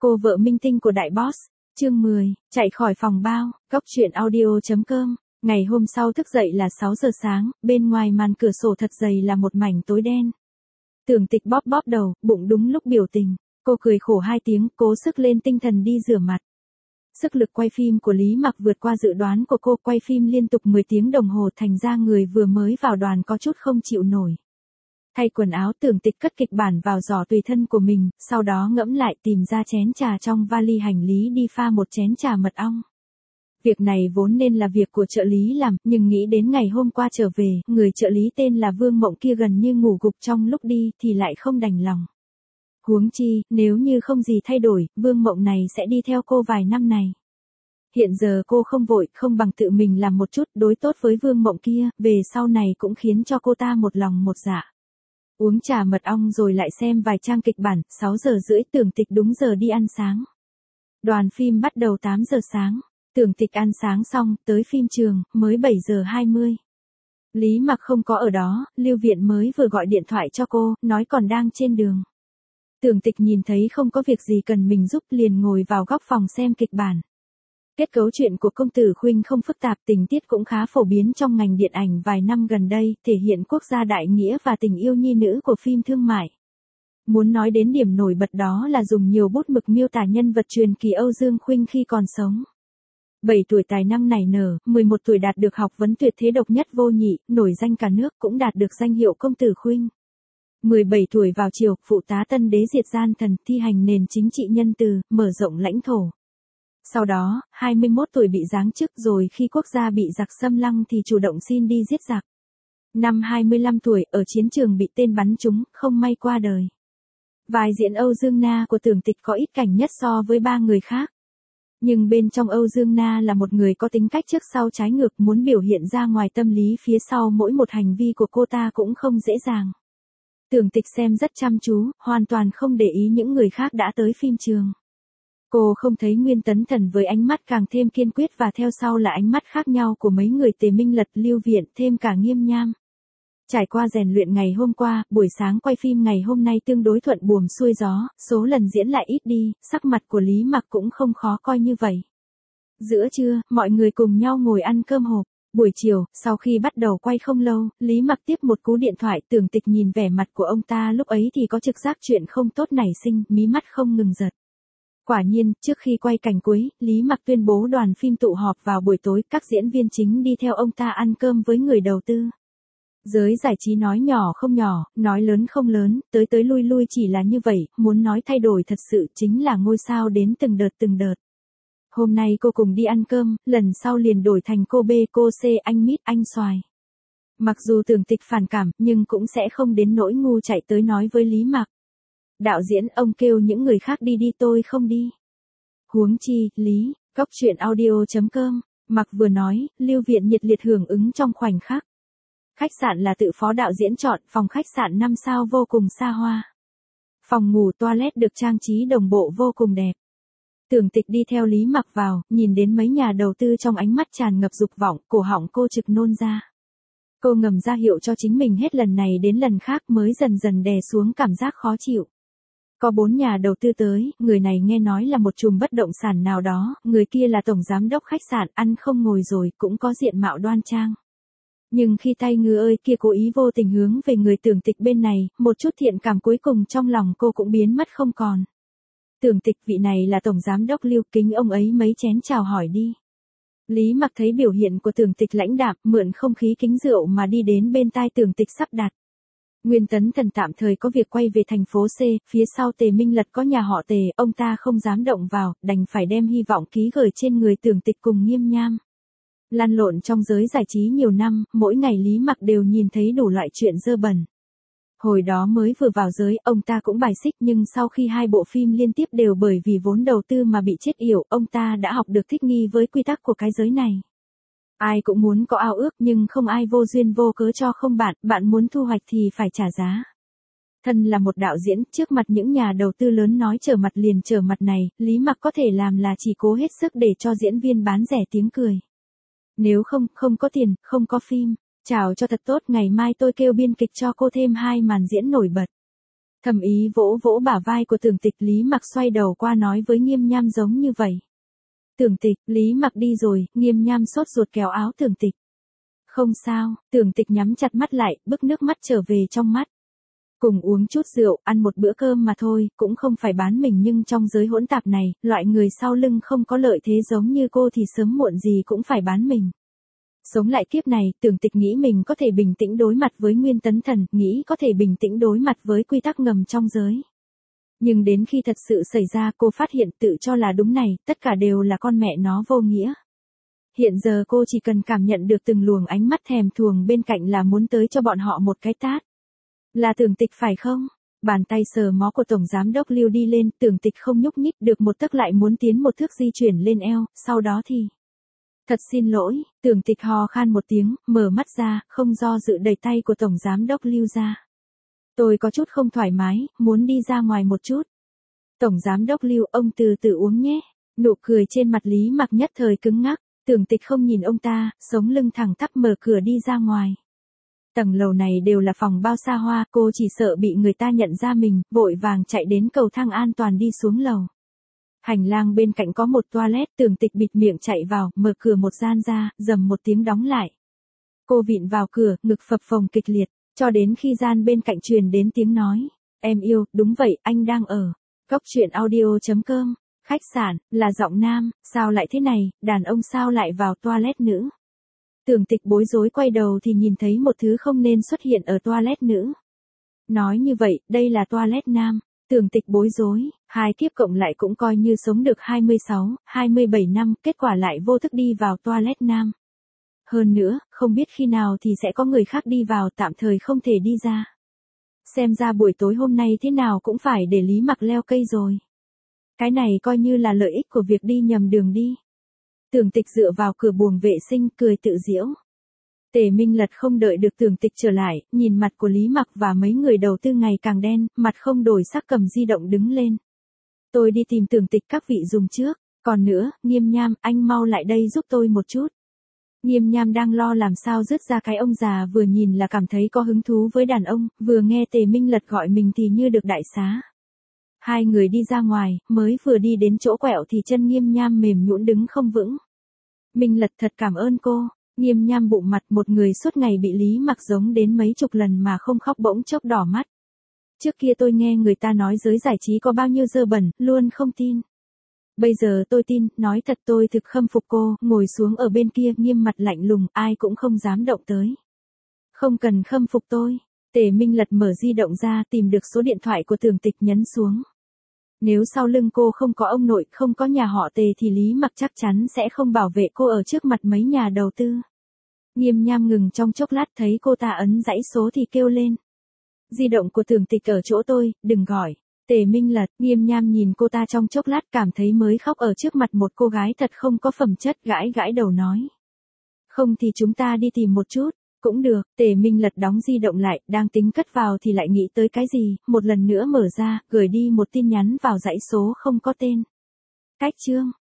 Cô vợ minh tinh của đại boss. Chương 10, chạy khỏi phòng bao, góc truyện audio.com. Ngày hôm sau thức dậy là 6 giờ sáng, bên ngoài màn cửa sổ thật dày là một mảnh tối đen. Tưởng Tịch bóp bóp đầu, bụng đúng lúc biểu tình. Cô cười khổ 2 tiếng, cố sức lên tinh thần đi rửa mặt. Sức lực quay phim của Lý Mặc vượt qua dự đoán của cô, quay phim liên tục 10 tiếng đồng hồ, thành ra người vừa mới vào đoàn có chút không chịu nổi. Thay quần áo, Tưởng Tịch cất kịch bản vào giỏ tùy thân của mình, sau đó ngẫm lại tìm ra chén trà trong vali hành lý đi pha một chén trà mật ong. Việc này vốn nên là việc của trợ lý làm, nhưng nghĩ đến ngày hôm qua trở về, người trợ lý tên là Vương Mộng kia gần như ngủ gục trong lúc đi thì lại không đành lòng. Huống chi, nếu như không gì thay đổi, Vương Mộng này sẽ đi theo cô vài năm này. Hiện giờ cô không vội, không bằng tự mình làm một chút đối tốt với Vương Mộng kia, về sau này cũng khiến cho cô ta một lòng một dạ. Uống trà mật ong rồi lại xem vài trang kịch bản, 6 giờ rưỡi Tưởng Tịch đúng giờ đi ăn sáng. Đoàn phim bắt đầu 8 giờ sáng, Tưởng Tịch ăn sáng xong, tới phim trường, mới 7 giờ 20. Lý Mặc không có ở đó, Lưu Viện mới vừa gọi điện thoại cho cô, nói còn đang trên đường. Tưởng Tịch nhìn thấy không có việc gì cần mình giúp liền ngồi vào góc phòng xem kịch bản. Kết cấu truyện của Công Tử Khuynh không phức tạp, tình tiết cũng khá phổ biến trong ngành điện ảnh vài năm gần đây, thể hiện quốc gia đại nghĩa và tình yêu nhi nữ của phim thương mại. Muốn nói đến điểm nổi bật đó là dùng nhiều bút mực miêu tả nhân vật truyền kỳ Âu Dương Khuynh khi còn sống. 7 tuổi tài năng nảy nở, 11 tuổi đạt được học vấn tuyệt thế độc nhất vô nhị, nổi danh cả nước, cũng đạt được danh hiệu Công Tử Khuynh. 17 tuổi vào triều, phụ tá tân đế diệt gian thần, thi hành nền chính trị nhân từ, mở rộng lãnh thổ. Sau đó, 21 tuổi bị giáng chức, rồi khi quốc gia bị giặc xâm lăng thì chủ động xin đi giết giặc. Năm 25 tuổi, ở chiến trường bị tên bắn trúng, không may qua đời. Vai diễn Âu Dương Na của Tưởng Tịch có ít cảnh nhất so với 3 người khác. Nhưng bên trong Âu Dương Na là một người có tính cách trước sau trái ngược, muốn biểu hiện ra ngoài tâm lý phía sau mỗi một hành vi của cô ta cũng không dễ dàng. Tưởng Tịch xem rất chăm chú, hoàn toàn không để ý những người khác đã tới phim trường. Cô không thấy Nguyên Tấn Thần với ánh mắt càng thêm kiên quyết và theo sau là ánh mắt khác nhau của mấy người Tề Minh Lật, Lưu Viện, thêm cả Nghiêm Nham. Trải qua rèn luyện ngày hôm qua, buổi sáng quay phim ngày hôm nay tương đối thuận buồm xuôi gió, số lần diễn lại ít đi, sắc mặt của Lý Mặc cũng không khó coi như vậy. Giữa trưa, mọi người cùng nhau ngồi ăn cơm hộp. Buổi chiều, sau khi bắt đầu quay không lâu, Lý Mặc tiếp một cú điện thoại. Tưởng Tịch nhìn vẻ mặt của ông ta lúc ấy thì có trực giác chuyện không tốt nảy sinh, mí mắt không ngừng giật. Quả nhiên, trước khi quay cảnh cuối, Lý Mặc tuyên bố đoàn phim tụ họp vào buổi tối, các diễn viên chính đi theo ông ta ăn cơm với người đầu tư. Giới giải trí nói nhỏ không nhỏ, nói lớn không lớn, tới tới lui lui chỉ là như vậy, muốn nói thay đổi thật sự chính là ngôi sao đến từng đợt từng đợt. Hôm nay cô cùng đi ăn cơm, lần sau liền đổi thành cô B, cô C, anh Mít, anh Xoài. Mặc dù Tưởng Tịch phản cảm, nhưng cũng sẽ không đến nỗi ngu chạy tới nói với Lý Mặc. Đạo diễn, ông kêu những người khác đi đi, tôi không đi. Huống chi, Lý, góc truyện audio.com, Mặc vừa nói, Lưu Viện nhiệt liệt hưởng ứng trong khoảnh khắc. Khách sạn là tự phó đạo diễn chọn, phòng khách sạn 5 sao vô cùng xa hoa. Phòng ngủ toilet được trang trí đồng bộ vô cùng đẹp. Tưởng Tịch đi theo Lý Mặc vào, nhìn đến mấy nhà đầu tư trong ánh mắt tràn ngập dục vọng, cổ họng cô trực nôn ra. Cô ngầm ra hiệu cho chính mình hết lần này đến lần khác mới dần dần đè xuống cảm giác khó chịu. Có 4 nhà đầu tư tới, người này nghe nói là một chùm bất động sản nào đó, người kia là tổng giám đốc khách sạn, ăn không ngồi rồi, cũng có diện mạo đoan trang. Nhưng khi tay ngư ơi kia cố ý vô tình hướng về người Tưởng Tịch bên này, một chút thiện cảm cuối cùng trong lòng cô cũng biến mất không còn. Tưởng Tịch, vị này là tổng giám đốc Lưu, kính ông ấy mấy chén chào hỏi đi. Lý Mặc thấy biểu hiện của Tưởng Tịch lãnh đạm, mượn không khí kính rượu mà đi đến bên tai Tưởng Tịch sắp đặt. Nguyên Tấn Thần tạm thời có việc quay về thành phố C, phía sau Tề Minh Lật có nhà họ Tề, ông ta không dám động vào, đành phải đem hy vọng ký gửi trên người Tưởng Tịch cùng Nghiêm Nham. Lăn lộn trong giới giải trí nhiều năm, mỗi ngày Lý Mặc đều nhìn thấy đủ loại chuyện dơ bẩn. Hồi đó mới vừa vào giới, ông ta cũng bài xích, nhưng sau khi 2 bộ phim liên tiếp đều bởi vì vốn đầu tư mà bị chết yểu, ông ta đã học được thích nghi với quy tắc của cái giới này. Ai cũng muốn có ao ước, nhưng không ai vô duyên vô cớ cho không bạn, bạn muốn thu hoạch thì phải trả giá. Thân là một đạo diễn, trước mặt những nhà đầu tư lớn nói trở mặt liền trở mặt này, Lý Mặc có thể làm là chỉ cố hết sức để cho diễn viên bán rẻ tiếng cười. Nếu không, không có tiền, không có phim. Chào cho thật tốt, ngày mai tôi kêu biên kịch cho cô thêm 2 màn diễn nổi bật. Thầm ý vỗ vỗ bả vai của Tưởng Tịch, Lý Mặc xoay đầu qua nói với Nghiêm Nham giống như vậy. Tưởng Tịch, Lý Mặc đi rồi, Nghiêm Nham sốt ruột kéo áo Tưởng Tịch. Không sao, Tưởng Tịch nhắm chặt mắt lại, bức nước mắt trở về trong mắt. Cùng uống chút rượu, ăn một bữa cơm mà thôi, cũng không phải bán mình, nhưng trong giới hỗn tạp này, loại người sau lưng không có lợi thế giống như cô thì sớm muộn gì cũng phải bán mình. Sống lại kiếp này, Tưởng Tịch nghĩ mình có thể bình tĩnh đối mặt với Nguyên Tấn Thần, nghĩ có thể bình tĩnh đối mặt với quy tắc ngầm trong giới. Nhưng đến khi thật sự xảy ra, cô phát hiện tự cho là đúng này, tất cả đều là con mẹ nó vô nghĩa. Hiện giờ cô chỉ cần cảm nhận được từng luồng ánh mắt thèm thuồng bên cạnh là muốn tới cho bọn họ một cái tát. Là Tưởng Tịch phải không? Bàn tay sờ mó của Tổng Giám Đốc Lưu đi lên, Tưởng Tịch không nhúc nhích được một tấc lại muốn tiến một thước di chuyển lên eo, sau đó thì... Thật xin lỗi, Tưởng Tịch hò khan một tiếng, mở mắt ra, không do dự đẩy tay của Tổng Giám Đốc Lưu ra. Tôi có chút không thoải mái, muốn đi ra ngoài một chút. Tổng Giám Đốc Lưu, ông từ từ uống nhé. Nụ cười trên mặt Lý Mặc nhất thời cứng ngắc, Tưởng Tịch không nhìn ông ta, sống lưng thẳng tắp mở cửa đi ra ngoài. Tầng lầu này đều là phòng bao xa hoa, cô chỉ sợ bị người ta nhận ra mình, vội vàng chạy đến cầu thang an toàn đi xuống lầu. Hành lang bên cạnh có một toilet, Tưởng Tịch bịt miệng chạy vào, mở cửa một gian ra, rầm một tiếng đóng lại. Cô vịn vào cửa, ngực phập phồng kịch liệt, cho đến khi gian bên cạnh truyền đến tiếng nói. Em yêu, đúng vậy, anh đang ở. Cốc truyện audio.com, khách sạn, là giọng nam, sao lại thế này, đàn ông sao lại vào toilet nữ. Tưởng Tịch bối rối quay đầu thì nhìn thấy một thứ không nên xuất hiện ở toilet nữ. Nói như vậy, đây là toilet nam. Tưởng Tịch bối rối, hai kiếp cộng lại cũng coi như sống được 26, 27 năm, kết quả lại vô thức đi vào toilet nam. Hơn nữa, không biết khi nào thì sẽ có người khác đi vào, tạm thời không thể đi ra. Xem ra buổi tối hôm nay thế nào cũng phải để Lý Mặc leo cây rồi. Cái này coi như là lợi ích của việc đi nhầm đường đi. Tưởng Tịch dựa vào cửa buồng vệ sinh, cười tự giễu. Tề Minh Lật không đợi được Tưởng Tịch trở lại, nhìn mặt của Lý Mặc và mấy người đầu tư ngày càng đen, mặt không đổi sắc cầm di động đứng lên. Tôi đi tìm Tưởng Tịch các vị dùng trước, còn nữa, Nghiêm Nham, anh mau lại đây giúp tôi một chút. Nghiêm Nham đang lo làm sao dứt ra cái ông già vừa nhìn là cảm thấy có hứng thú với đàn ông, vừa nghe Tề Minh Lật gọi mình thì như được đại xá. Hai người đi ra ngoài, mới vừa đi đến chỗ quẹo thì chân Nghiêm Nham mềm nhũn đứng không vững. Minh Lật thật cảm ơn cô. Nghiêm Nham bụng mặt, một người suốt ngày bị Lý Mặc giống đến mấy chục lần mà không khóc bỗng chốc đỏ mắt. Trước kia tôi nghe người ta nói giới giải trí có bao nhiêu dơ bẩn, luôn không tin. Bây giờ tôi tin, nói thật tôi thực khâm phục cô, ngồi xuống ở bên kia nghiêm mặt lạnh lùng, ai cũng không dám động tới. Không cần khâm phục tôi. Tề Minh Lật mở di động ra, tìm được số điện thoại của Tưởng Tịch nhấn xuống. Nếu sau lưng cô không có ông nội, không có nhà họ Tề thì Lý Mặc chắc chắn sẽ không bảo vệ cô ở trước mặt mấy nhà đầu tư. Nghiêm Nham ngừng trong chốc lát, thấy cô ta ấn dãy số thì kêu lên. Di động của Tưởng Tịch ở chỗ tôi, đừng gọi. Tề Minh Lật, Nghiêm Nham nhìn cô ta trong chốc lát cảm thấy mới khóc ở trước mặt một cô gái thật không có phẩm chất, gãi gãi đầu nói. Không thì chúng ta đi tìm một chút. Cũng được, Tề Minh Lật đóng di động lại, đang tính cất vào thì lại nghĩ tới cái gì, một lần nữa mở ra, gửi đi một tin nhắn vào dãy số không có tên. Cách chương.